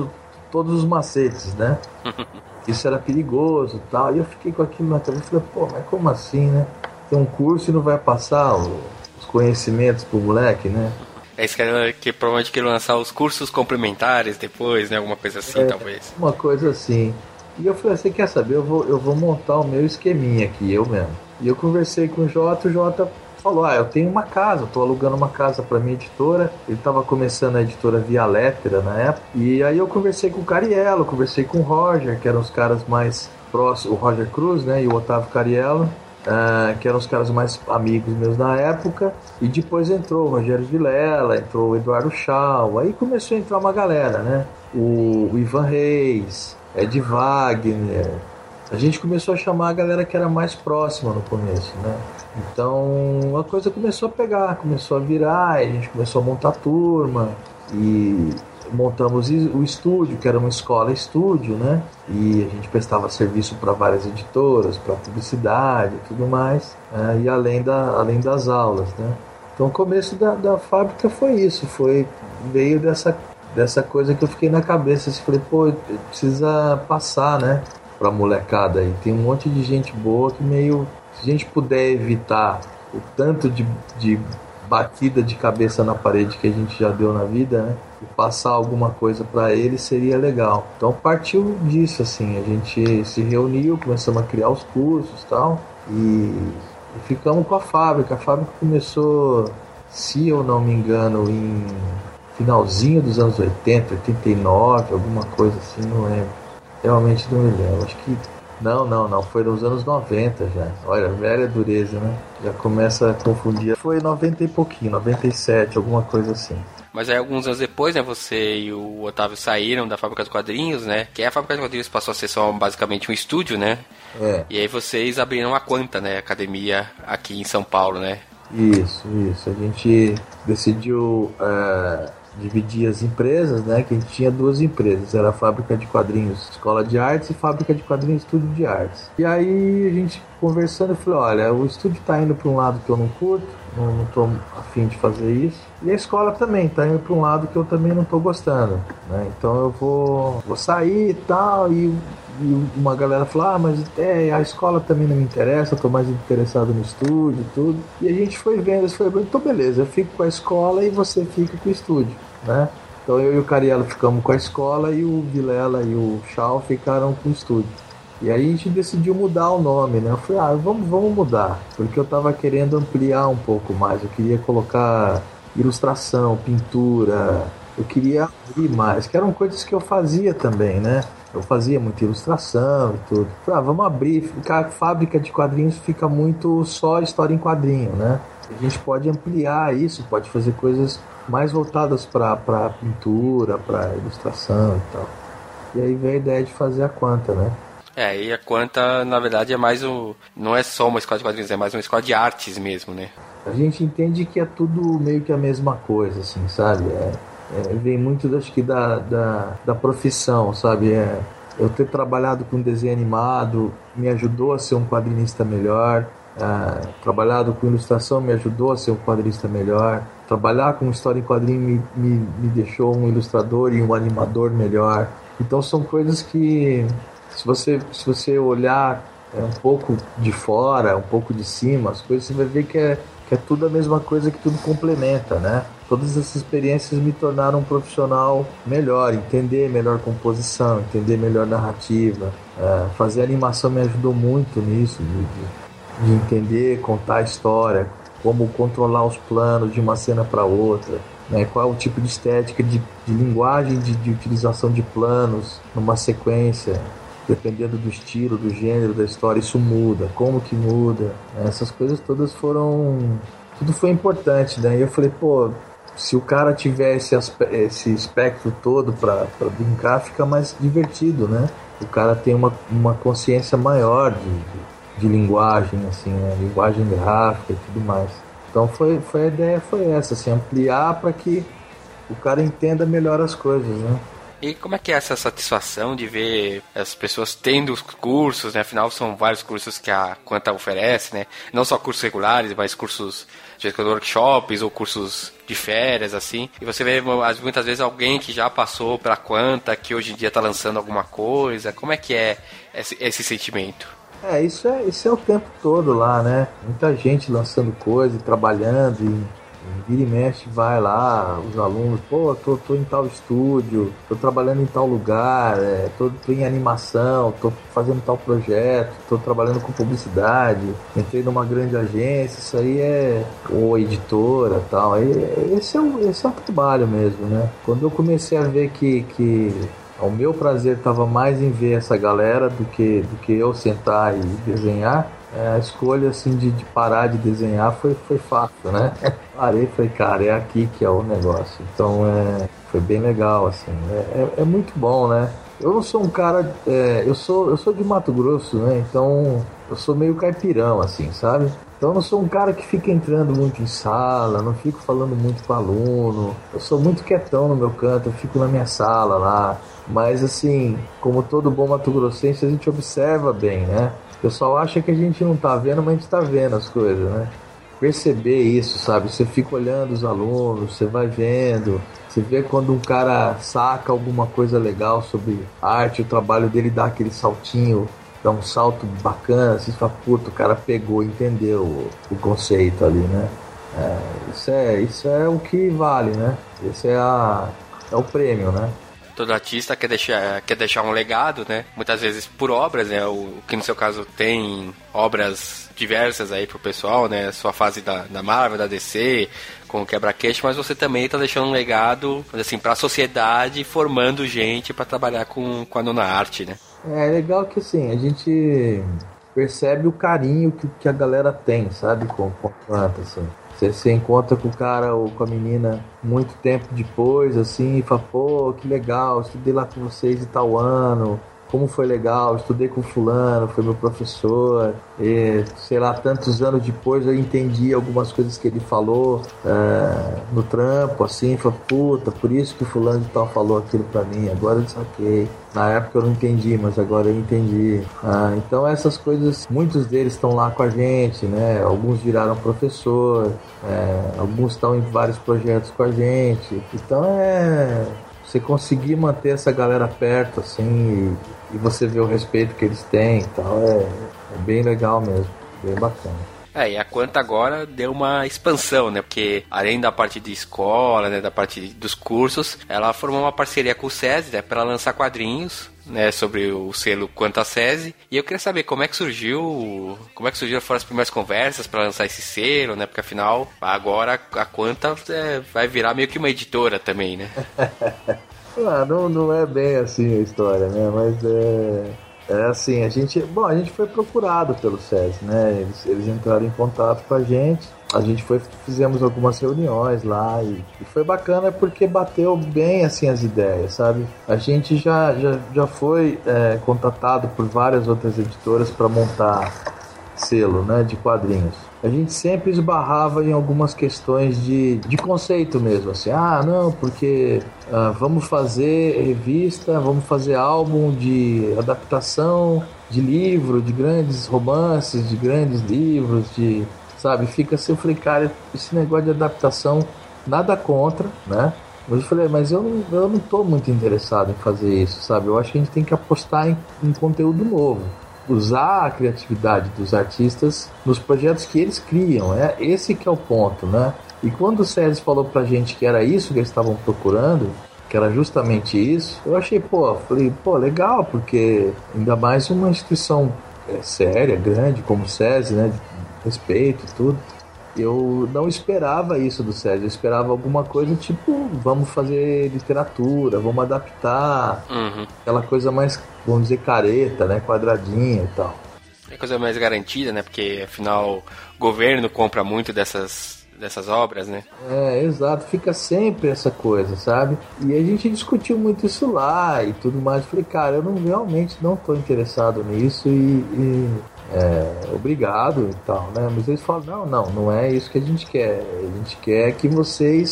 todos os macetes, né? Isso era perigoso e tal. E eu fiquei com aquilo na cabeça. Falei, pô, mas como assim, né? Tem um curso e não vai passar o, os conhecimentos pro moleque, né? É isso que, que provavelmente quer lançar os cursos complementares depois, né? Alguma coisa assim, é, talvez. Uma coisa assim. E eu falei, você quer saber? Eu vou, eu vou montar o meu esqueminha aqui, eu mesmo. E eu conversei com o Jota, o Jota falou, ah, eu tenho uma casa, eu tô alugando uma casa pra minha editora. Ele tava começando a editora Via Lettera na época. E aí eu conversei com o Cariello, conversei com o Roger, que eram os caras mais próximos, o Roger Cruz, né? E o Otávio Cariello. Uh, que eram os caras mais amigos meus na época, e depois entrou o Rogério Vilela, entrou o Eduardo Schau, aí começou a entrar uma galera, né? O, o Ivan Reis, Ed Wagner, a gente começou a chamar a galera que era mais próxima no começo, né? Então a coisa começou a pegar, começou a virar, a gente começou a montar turma, e montamos o estúdio, que era uma escola estúdio, né? E a gente prestava serviço para várias editoras, para publicidade e tudo mais, né? E além, da, além das aulas, né? Então o começo da, da fábrica foi isso, foi, veio dessa, dessa coisa que eu fiquei na cabeça, assim, falei, pô, precisa passar, né? Pra molecada aí, tem um monte de gente boa que meio, se a gente puder evitar o tanto de, de batida de cabeça na parede que a gente já deu na vida, né? E passar alguma coisa para eles seria legal. Então partiu disso, assim, a gente se reuniu, começamos a criar os cursos e tal, e ficamos com a fábrica. A fábrica começou, se eu não me engano, em finalzinho dos anos oitenta, oitenta e nove, alguma coisa assim, não lembro. Realmente não me lembro, acho que Não, não, não. Foi nos anos noventa já. Olha, velha dureza, né? Já começa a confundir. Foi noventa e pouquinho, noventa e sete, alguma coisa assim. Mas aí alguns anos depois, né, você e o Otávio saíram da Fábrica de Quadrinhos, né? Que a Fábrica de Quadrinhos passou a ser só basicamente um estúdio, né? É. E aí vocês abriram a Quanta, né? Academia aqui em São Paulo, né? Isso, isso. A gente decidiu é, dividir as empresas, né? Que a gente tinha duas empresas. Era a Fábrica de Quadrinhos Escola de Artes e Fábrica de Quadrinhos Estúdio de Artes. E aí a gente conversando, eu falei, olha, o estúdio tá indo para um lado que eu não curto, não, não tô afim de fazer isso. E a escola também tá indo para um lado que eu também não tô gostando, né? Então eu vou, vou sair e tal, e, e uma galera falou, ah, mas é, a escola também não me interessa, eu tô mais interessado no estúdio e tudo. E a gente foi vendo, eu falei, então beleza, eu fico com a escola e você fica com o estúdio, né? Então eu e o Cariello ficamos com a escola e o Vilela e o Schau ficaram com o estúdio. E aí a gente decidiu mudar o nome, né? Eu falei, ah, vamos, vamos mudar, porque eu tava querendo ampliar um pouco mais, eu queria colocar ilustração, pintura, eu queria abrir mais, que eram coisas que eu fazia também, né? Eu fazia muita ilustração e tudo. Eu falei, ah, vamos abrir, ficar, a fábrica de quadrinhos fica muito só história em quadrinho, né? A gente pode ampliar isso, pode fazer coisas mais voltadas para pintura, para ilustração e tal. E aí veio a ideia de fazer a Quanta, né? É, e a Quanta, na verdade, é mais um... Não é só uma escola de quadrinhos, é mais uma escola de artes mesmo, né? A gente entende que é tudo meio que a mesma coisa, assim, sabe? É, é, vem muito, acho que, da, da, da profissão, sabe? É, eu ter trabalhado com desenho animado me ajudou a ser um quadrinista melhor. É, trabalhado com ilustração me ajudou a ser um quadrinista melhor. Trabalhar com história em quadrinho me, me, me deixou um ilustrador e um animador melhor. Então são coisas que... Se você, se você olhar é, um pouco de fora, um pouco de cima, as coisas, você vai ver que é, que é tudo a mesma coisa, que tudo complementa, né? Todas essas experiências me tornaram um profissional melhor, entender melhor composição, entender melhor narrativa. É, fazer animação me ajudou muito nisso, de, de, de entender, contar a história, como controlar os planos de uma cena para outra. Né, qual é o tipo de estética, de, de linguagem, de, de utilização de planos numa sequência. Dependendo do estilo, do gênero, da história, isso muda. Como que muda? Essas coisas todas foram... Tudo foi importante, né? E eu falei, pô, se o cara tiver esse, aspe... esse espectro todo pra, pra brincar, fica mais divertido, né? O cara tem uma, uma consciência maior de, de, de linguagem, assim, né? Linguagem gráfica e tudo mais. Então foi, foi a ideia foi essa, assim, ampliar para que o cara entenda melhor as coisas, né? E como é que é essa satisfação de ver as pessoas tendo os cursos, né? Afinal, são vários cursos que a Quanta oferece, né? Não só cursos regulares, mas cursos de workshops ou cursos de férias, assim. E você vê muitas vezes alguém que já passou pela Quanta, que hoje em dia está lançando alguma coisa. Como é que é esse, esse sentimento? É, isso é, isso é o tempo todo lá, né? Muita gente lançando coisa, trabalhando, e vira e mexe, vai lá, os alunos, pô, tô, tô em tal estúdio, tô trabalhando em tal lugar, é, tô, tô em animação, tô fazendo tal projeto, tô trabalhando com publicidade, entrei numa grande agência, isso aí é, ou editora e tal, aí, esse, é o, esse é o trabalho mesmo, né? Quando eu comecei a ver que, que o meu prazer estava mais em ver essa galera do que, do que eu sentar e desenhar, é, a escolha assim, de, de parar de desenhar foi, foi fácil, né? Parei e falei, cara, é aqui que é o negócio. Então é, foi bem legal, assim. É, é, é muito bom, né? Eu não sou um cara... É, eu, sou, eu sou de Mato Grosso, né? Então eu sou meio caipirão, assim, sabe? Então eu não sou um cara que fica entrando muito em sala, não fico falando muito com aluno. Eu sou muito quietão no meu canto, eu fico na minha sala lá. Mas assim, como todo bom mato-grossense, a gente observa bem, né? O pessoal acha que a gente não tá vendo, mas a gente tá vendo as coisas, né? Perceber isso, sabe? Você fica olhando os alunos, você vai vendo, você vê quando um cara saca alguma coisa legal sobre arte, o trabalho dele dá aquele saltinho, dá um salto bacana, você fala, puta, o cara pegou, entendeu o, o conceito ali, né? É, isso, é, isso é o que vale, né? Esse é, a, é o prêmio, né? Todo artista quer deixar, quer deixar um legado, né? Muitas vezes por obras, né? O que no seu caso tem obras diversas aí pro pessoal, né? Sua fase da, da Marvel, da D C, com o quebra-queixo, mas você também tá deixando um legado, assim, pra sociedade, formando gente para trabalhar com, com a nona arte, né? É legal que, assim, a gente percebe o carinho que, que a galera tem, sabe? Com, com a planta, assim. Você se encontra com o cara ou com a menina muito tempo depois, assim, e fala, pô, que legal, estudei lá com vocês de tal ano, como foi legal, estudei com fulano, foi meu professor, e, sei lá, tantos anos depois eu entendi algumas coisas que ele falou é, no trampo, assim, falei, puta, por isso que fulano de tal falou aquilo pra mim, agora eu saquei. Na época eu não entendi, mas agora eu entendi. Ah, então essas coisas, muitos deles estão lá com a gente, né? Alguns viraram professor, é, alguns estão em vários projetos com a gente. Então é... você conseguir manter essa galera perto, assim, e, e você ver o respeito que eles têm e tal, é, é bem legal mesmo, bem bacana. É, e a Quanta agora deu uma expansão, né? Porque além da parte de escola, né, da parte dos cursos, ela formou uma parceria com o SESI, né, para lançar quadrinhos, né, sobre o selo Quanta SESI. E eu queria saber como é que surgiu, como é que surgiram foram as primeiras conversas para lançar esse selo, né? Porque afinal, agora a Quanta é, vai virar meio que uma editora também, né? ah, não, não é bem assim a história, né? Mas é... É assim, a gente, bom, a gente foi procurado pelo SESI, né? Eles, eles entraram em contato com a gente, a gente foi, fizemos algumas reuniões lá e, e foi bacana porque bateu bem assim as ideias, sabe? A gente já, já, já foi é, contatado por várias outras editoras para montar selo, né, de quadrinhos. A gente sempre esbarrava em algumas questões de, de conceito mesmo, assim, ah, não, porque ah, vamos fazer revista, vamos fazer álbum de adaptação de livro, de grandes romances, de grandes livros, de, sabe, fica assim, eu falei, cara, esse negócio de adaptação, nada contra, né? Mas eu falei, mas eu não, eu não tô muito interessado em fazer isso, sabe? Eu acho que a gente tem que apostar em, em conteúdo novo. Usar a criatividade dos artistas nos projetos que eles criam, é esse que é o ponto, né? E quando o SESI falou pra gente que era isso que eles estavam procurando, que era justamente isso, eu achei, pô, falei, pô, legal, porque ainda mais uma instituição é, séria, grande, como o SESI, né, de respeito e tudo, eu não esperava isso do SESI, eu esperava alguma coisa tipo, vamos fazer literatura, vamos adaptar, uhum. Aquela coisa mais, vamos dizer, careta, né, quadradinha e tal. É coisa mais garantida, né, porque afinal o governo compra muito dessas, dessas obras, né? É, exato, fica sempre essa coisa, sabe? E a gente discutiu muito isso lá e tudo mais, falei, cara, eu não, realmente não tô interessado nisso e... e... É, obrigado e tal, né? Mas eles falam, não, não, não é isso que a gente quer. A gente quer que vocês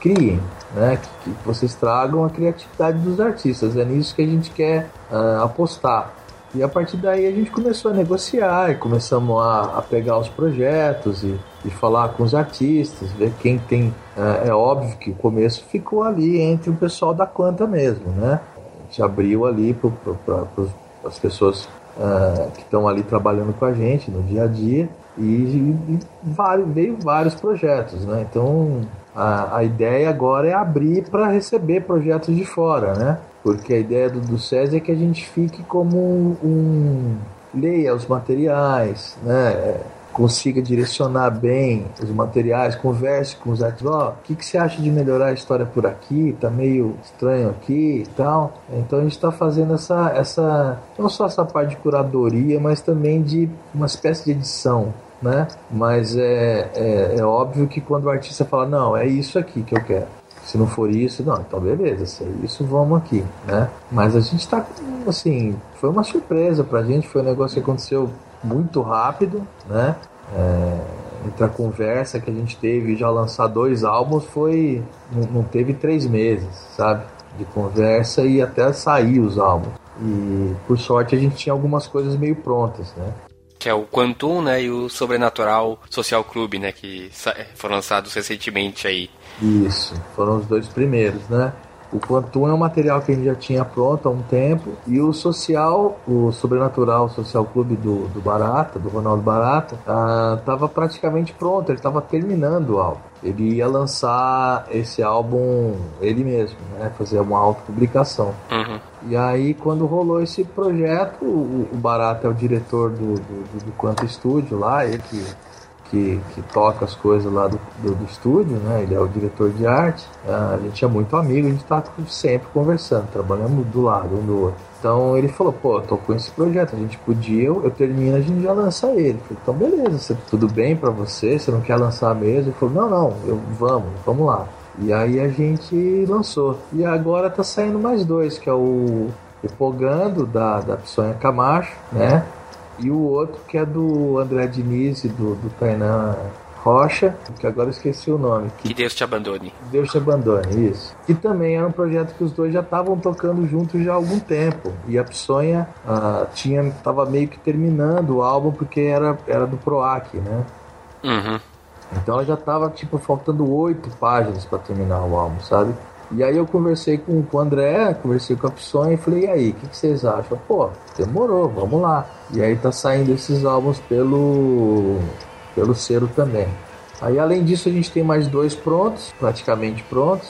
criem, né? Que, que vocês tragam a criatividade dos artistas. É nisso que a gente quer uh, apostar. E a partir daí a gente começou a negociar e começamos a, a pegar os projetos e, e falar com os artistas, ver quem tem... Uh, é óbvio que o começo ficou ali entre o pessoal da Quanta mesmo, né? A gente abriu ali para as pessoas uh, que estão ali trabalhando com a gente no dia a dia e, e, e vários, veio vários projetos, né? Então a, a ideia agora é abrir para receber projetos de fora, né? Porque a ideia do, do SESI é que a gente fique como um, um leia os materiais, né? Consiga direcionar bem os materiais, converse com os artistas, ó, oh, o que, que você acha de melhorar a história por aqui, tá meio estranho aqui e tal. Então a gente está fazendo essa, essa, não só essa parte de curadoria, mas também de uma espécie de edição, né? Mas é, é, é óbvio que quando o artista fala, não, é isso aqui que eu quero. Se não for isso, não, então beleza, se é isso, vamos aqui, né? Mas a gente tá, assim, foi uma surpresa pra gente, foi um negócio que aconteceu muito rápido, né? É, entre a conversa que a gente teve e já lançar dois álbuns foi, não, não teve três meses, sabe? De conversa e até sair os álbuns. E por sorte a gente tinha algumas coisas meio prontas, né? Que é o Quantum, né, e o Sobrenatural Social Club, né, que foram lançados recentemente aí. Isso, foram os dois primeiros, né? O Quantum é um material que a gente já tinha pronto há um tempo, e o Social, o Sobrenatural Social Club do, do Barata, do Ronaldo Barata, estava praticamente pronto, ele estava terminando o álbum. Ele ia lançar esse álbum ele mesmo, né? Fazer uma autopublicação. Uhum. E aí, quando rolou esse projeto, o, o Barata é o diretor do, do, do Quanta Studio lá, ele que... Que, que toca as coisas lá do, do, do estúdio, né? Ele é o diretor de arte. A gente é muito amigo, a gente tá sempre conversando, trabalhando do lado um do outro. Então ele falou, pô, tô com esse projeto, a gente podia, eu, eu termino, a gente já lança ele. Eu falei, então beleza, você, tudo bem pra você, você não quer lançar mesmo? Ele falou, não, não, eu, vamos, vamos lá. E aí a gente lançou. E agora tá saindo mais dois, que é o, o Pogando, da, da Psonha Camacho, né? E o outro que é do André Diniz e do, do Tainan Rocha, que agora eu esqueci o nome. Que, que Deus te abandone. Deus te abandone, isso. E também era um projeto que os dois já estavam tocando juntos já há algum tempo. E a Psonha uh, tinha, tava meio que terminando o álbum porque era, era do Proac, né? Uhum. Então ela já tava, tipo, faltando oito páginas para terminar o álbum, sabe? E aí eu conversei com, com o André, conversei com a Psonha e falei, e aí, o que, que vocês acham? Pô, demorou, vamos lá. E aí tá saindo esses álbuns pelo, pelo selo também. Aí além disso a gente tem mais dois prontos, praticamente prontos.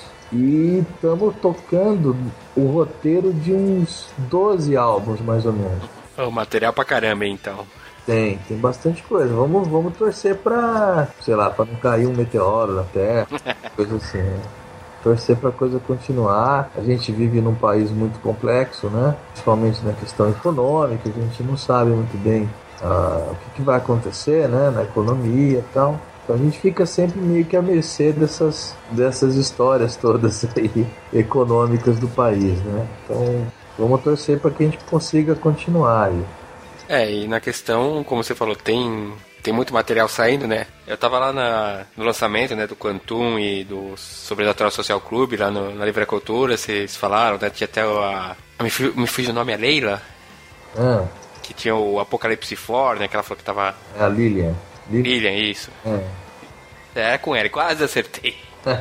E estamos tocando o roteiro de uns doze álbuns mais ou menos. O material pra caramba, então. Tem, tem bastante coisa. Vamos, vamos torcer pra, sei lá, pra não cair um meteoro na Terra, coisa assim, né? Torcer para a coisa continuar. A gente vive num país muito complexo, né? Principalmente na questão econômica, a gente não sabe muito bem uh, o que, que vai acontecer, né? Na economia e tal. Então a gente fica sempre meio que à mercê dessas, dessas histórias todas aí econômicas do país, né? Então vamos torcer para que a gente consiga continuar aí. É, e na questão, como você falou, tem... Tem muito material saindo, né? Eu tava lá na, no lançamento, né, do Quantum e do Sobrenatural Social Club, lá no, na Livre Cultura, vocês falaram, né? Tinha até a... Me, me fugiu o nome, a Leila? Ah. Que tinha o Apocalipse quatro, né? Que ela falou que tava... É a Lilian. Lilian, Lilian isso. É. É, com ela, quase acertei.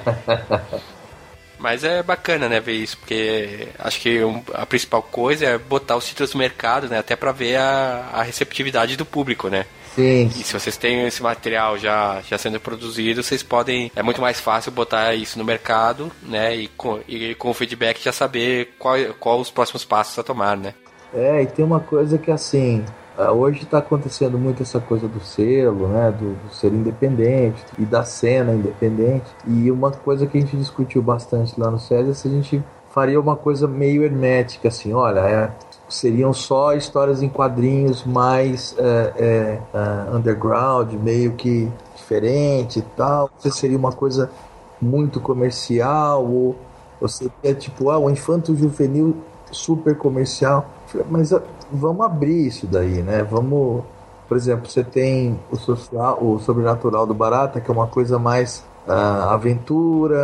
Mas é bacana, né, ver isso, porque acho que um, a principal coisa é botar os títulos no mercado, né? Até pra ver a, a receptividade do público, né? Sim. E se vocês têm esse material já, já sendo produzido, vocês podem... É muito mais fácil botar isso no mercado, né? E com, e com o feedback já saber qual, qual os próximos passos a tomar, né? É, e tem uma coisa que, assim... Hoje está acontecendo muito essa coisa do selo, né? Do, do ser independente e da cena independente. E uma coisa que a gente discutiu bastante lá no SESI é se a gente faria uma coisa meio hermética, assim, olha... É, seriam só histórias em quadrinhos mais é, é, é, underground, meio que diferente e tal. Você seria uma coisa muito comercial, ou, ou seria tipo, ah, um infanto juvenil super comercial. Mas vamos abrir isso daí, né? Vamos, por exemplo, você tem o social, o Sobrenatural do Barata, que é uma coisa mais uh, aventura,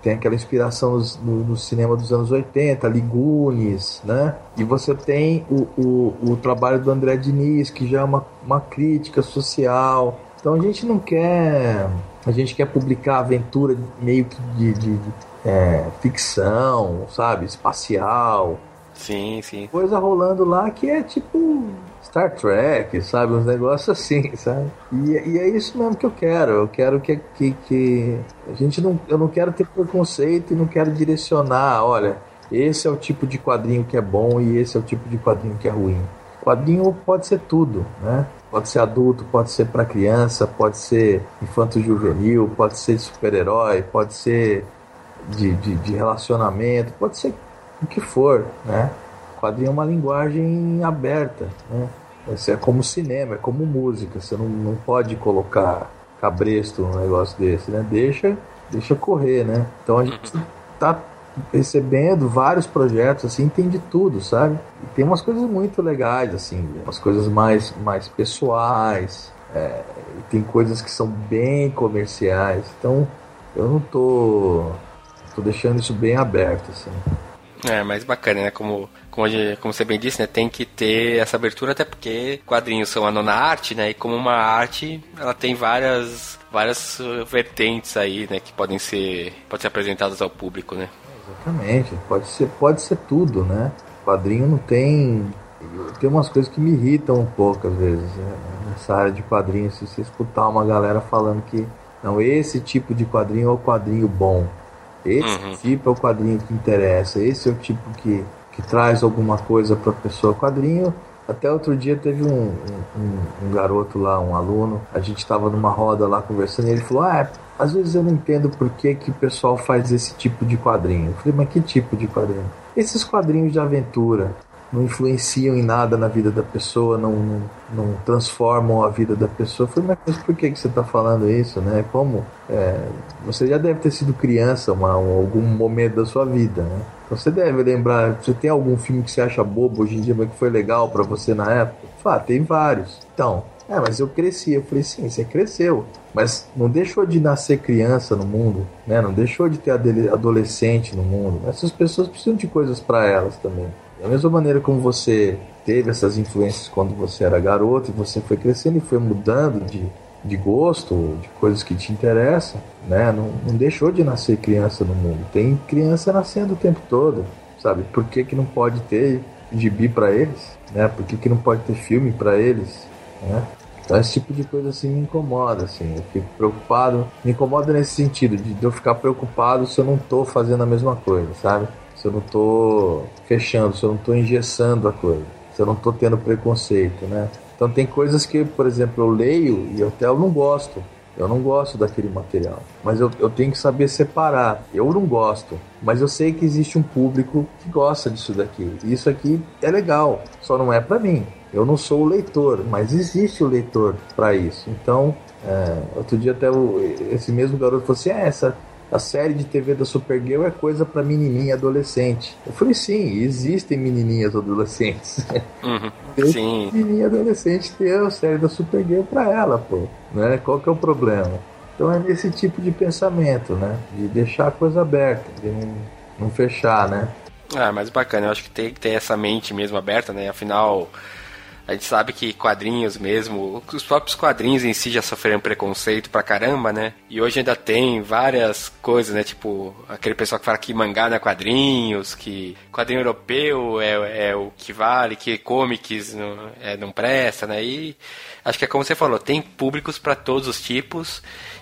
tem aquela inspiração no, no, no cinema dos anos oitenta, ali Goonies, né? E você tem o, o, o trabalho do André Diniz, que já é uma, uma crítica social. Então a gente não quer... A gente quer publicar aventura meio que de, de, de é, ficção, sabe? Espacial. Sim, sim. Coisa rolando lá que é tipo Star Trek, sabe? Uns negócios assim, sabe? E, e é isso mesmo que eu quero. Eu quero que, que, que a gente não... Eu não quero ter preconceito e não quero direcionar, olha, esse é o tipo de quadrinho que é bom e esse é o tipo de quadrinho que é ruim. Quadrinho pode ser tudo, né? Pode ser adulto, pode ser para criança, pode ser infanto-juvenil, pode ser de super-herói, pode ser de, de, de relacionamento, pode ser o que for, né? Quadrinho é uma linguagem aberta, né? Isso é como cinema, é como música. Você não, não pode colocar cabresto num negócio desse, né? Deixa, deixa correr, né? Então a gente tá recebendo vários projetos, assim, tem de tudo, sabe? E tem umas coisas muito legais, assim, umas coisas mais, mais pessoais, é, tem coisas que são bem comerciais. Então eu não tô, tô deixando isso bem aberto, assim. É, mais bacana, né? Como, como, como você bem disse, né? Tem que ter essa abertura, até porque quadrinhos são a nona arte, né? E como uma arte, ela tem várias, várias vertentes aí, né? Que podem ser, podem ser apresentadas ao público, né? Exatamente. Pode ser, pode ser tudo, né? Quadrinho não tem... Tem umas coisas que me irritam um pouco, às vezes, né? Nessa área de quadrinhos, se você escutar uma galera falando que não, esse tipo de quadrinho é o quadrinho bom. Esse uhum. tipo é o quadrinho que interessa. Esse é o tipo que, que traz alguma coisa para a pessoa. Quadrinho, até outro dia teve um, um, um garoto lá, um aluno, a gente estava numa roda lá conversando e ele falou, ah, às vezes eu não entendo por que, que o pessoal faz esse tipo de quadrinho. Eu falei, mas que tipo de quadrinho? Esses quadrinhos de aventura não influenciam em nada na vida da pessoa, não, não, não transformam a vida da pessoa. Eu falei, mas por que, que você está falando isso, né? Como? É, você já deve ter sido criança uma, algum momento da sua vida, né? Então você deve lembrar, você tem algum filme que você acha bobo hoje em dia, mas que foi legal para você na época? Ah, tem vários. Então, é, mas eu cresci. Eu falei, sim, você cresceu, mas não deixou de nascer criança no mundo, né? Não deixou de ter adolescente no mundo. Essas pessoas precisam de coisas para elas também. Da mesma maneira como você teve essas influências quando você era garoto e você foi crescendo e foi mudando de, de gosto, de coisas que te interessam, né? Não, não deixou de nascer criança no mundo. Tem criança nascendo o tempo todo, sabe? Por que que não pode ter gibi para eles, né? Por que que não pode ter filme para eles, né? Então esse tipo de coisa assim me incomoda, assim. Eu fico preocupado, me incomoda nesse sentido de eu ficar preocupado se eu não tô fazendo a mesma coisa, sabe? Se eu não tô fechando, se eu não tô engessando a coisa, se eu não tô tendo preconceito, né? Então tem coisas que, por exemplo, eu leio e até eu não gosto. Eu não gosto daquele material. Mas eu, eu tenho que saber separar. Eu não gosto, mas eu sei que existe um público que gosta disso daqui. E isso aqui é legal, só não é pra mim. Eu não sou o leitor, mas existe o leitor pra isso. Então, é, outro dia até o, esse mesmo garoto falou assim, ah, essa... a série de T V da Supergirl é coisa pra menininha adolescente. Eu falei, sim, existem menininhas adolescentes. Uhum, sim. Menininha adolescente tem a série da Supergirl pra ela, pô. Né? Qual que é o problema? Então é nesse tipo de pensamento, né? De deixar a coisa aberta, de não, não fechar, né? Ah, mas bacana, eu acho que tem que ter essa mente mesmo aberta, né? Afinal... A gente sabe que quadrinhos mesmo, os próprios quadrinhos em si já sofreram preconceito pra caramba, né? E hoje ainda tem várias coisas, né? Tipo, aquele pessoal que fala que mangá não é quadrinhos, que quadrinho europeu é, é o que vale, que comics não, é, não presta, né? E acho que é como você falou, tem públicos pra todos os tipos.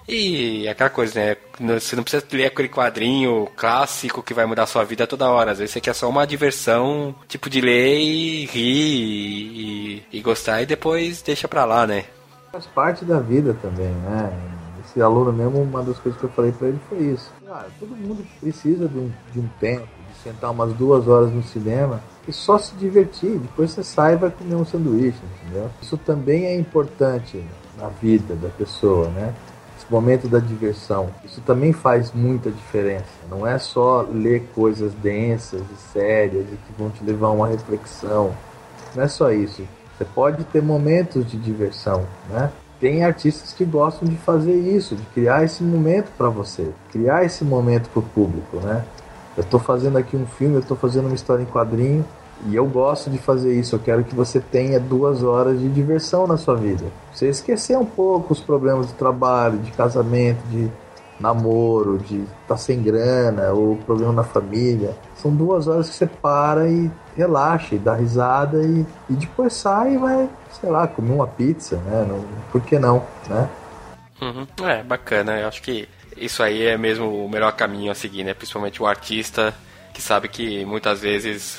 E aquela coisa, né? Você não precisa ler aquele quadrinho clássico que vai mudar a sua vida toda hora. Às vezes você quer só uma diversão, tipo de ler e rir e, e gostar e depois deixa pra lá, né? Faz parte da vida também, né? Esse aluno mesmo, uma das coisas que eu falei pra ele foi isso. Ah, todo mundo precisa de um, de um tempo, de sentar umas duas horas no cinema e só se divertir. Depois você sai e vai comer um sanduíche, entendeu? Isso também é importante na vida da pessoa, né? Momento da diversão, isso também faz muita diferença. Não é só ler coisas densas e sérias e que vão te levar a uma reflexão. Não é só isso. Você pode ter momentos de diversão, né? tem artistas que gostam de fazer isso, de criar esse momento para você, criar esse momento para o público, né? Eu estou fazendo aqui um filme, eu estou fazendo uma história em quadrinho e eu gosto de fazer isso. Eu quero que você tenha duas horas de diversão na sua vida. Você esquecer um pouco os problemas de trabalho, de casamento, de namoro, de estar tá sem grana ou problema na família. São duas horas que você para e relaxa, e dá risada e, e depois sai e vai, sei lá, comer uma pizza, né? Não, por que não, né? Uhum. É, bacana. Eu acho que isso aí é mesmo o melhor caminho a seguir, né? Principalmente o artista que sabe que muitas vezes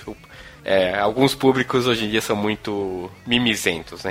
é, alguns públicos hoje em dia são muito mimizentos, né?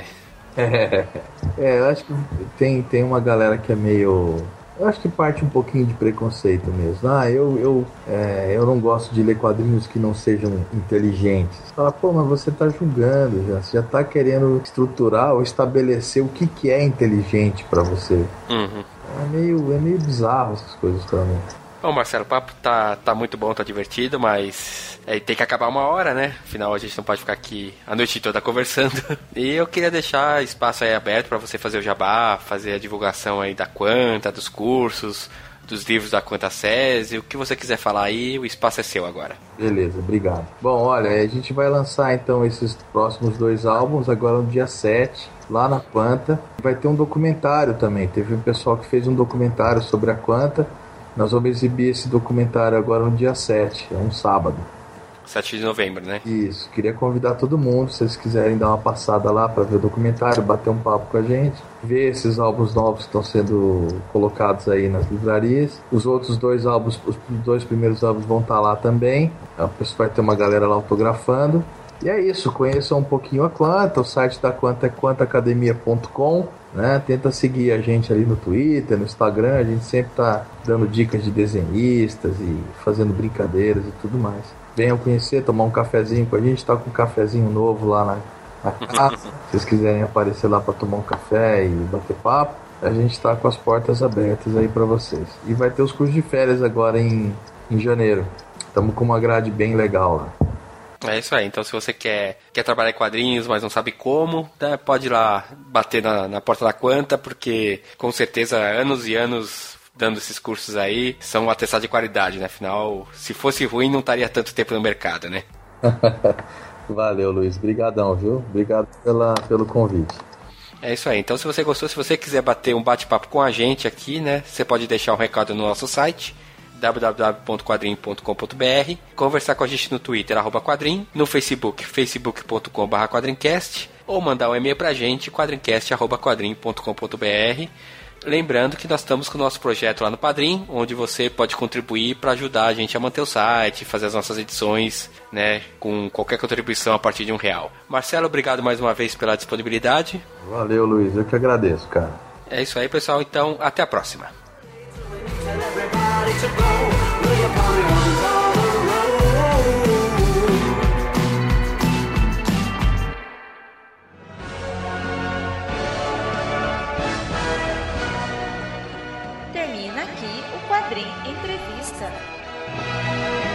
É, é, eu acho que tem, tem uma galera que é meio... Eu acho que parte um pouquinho de preconceito mesmo. Ah, eu, eu, é, eu não gosto de ler quadrinhos que não sejam inteligentes. Você fala, pô, mas você tá julgando já. Você já tá querendo estruturar ou estabelecer o que, que é inteligente pra você. Uhum. É meio, é meio bizarro essas coisas pra mim. Bom, Marcelo, o papo tá, tá muito bom, tá divertido, mas é, tem que acabar uma hora, né? Afinal, a gente não pode ficar aqui a noite toda conversando. E eu queria deixar espaço aí aberto para você fazer o jabá, fazer a divulgação aí da Quanta, dos cursos, dos livros da Quanta SESI, o que você quiser falar aí, o espaço é seu agora. Beleza, obrigado. Bom, olha, a gente vai lançar então esses próximos dois álbuns agora no dia sete, lá na Quanta. Vai ter um documentário também, teve um pessoal que fez um documentário sobre a Quanta. Nós vamos exibir esse documentário agora no dia sete, é um sábado. sete de novembro, né? Isso, queria convidar todo mundo, se vocês quiserem dar uma passada lá para ver o documentário, bater um papo com a gente, ver esses álbuns novos que estão sendo colocados aí nas livrarias. Os outros dois álbuns, os dois primeiros álbuns vão estar lá também, a pessoa vai ter uma galera lá autografando. E é isso, conheçam um pouquinho a Quanta, o site da Quanta é quanta academia ponto com, né? Tenta seguir a gente ali no Twitter, no Instagram, a gente sempre tá dando dicas de desenhistas e fazendo brincadeiras e tudo mais. Venham conhecer, tomar um cafezinho com a gente, tá com um cafezinho novo lá na, na casa. Se vocês quiserem aparecer lá para tomar um café e bater papo, a gente tá com as portas abertas aí para vocês. E vai ter os cursos de férias agora em, em janeiro. Estamos com uma grade bem legal lá. É isso aí, então se você quer, quer trabalhar em quadrinhos, mas não sabe como, né, pode ir lá bater na, na porta da Quanta, porque com certeza anos e anos dando esses cursos aí são um atestado de qualidade, né? Afinal, se fosse ruim não estaria tanto tempo no mercado, né? Valeu, Luiz, brigadão, viu? Obrigado pela, pelo convite. É isso aí, então se você gostou, se você quiser bater um bate-papo com a gente aqui, né, você pode deixar um recado no nosso site w w w ponto quadrim ponto com ponto b r, conversar com a gente no Twitter, arroba quadrim, no Facebook, facebook ponto com barra quadrincast, ou mandar um e-mail pra gente, quadrincast arroba quadrim ponto com ponto b r. Lembrando que nós estamos com o nosso projeto lá no Padrim, onde você pode contribuir para ajudar a gente a manter o site, fazer as nossas edições, né, com qualquer contribuição a partir de um real. Marcelo, obrigado mais uma vez pela disponibilidade. Valeu, Luiz, eu que agradeço, cara. É isso aí, pessoal, então até a próxima. Termina aqui o Quadrim Entrevista.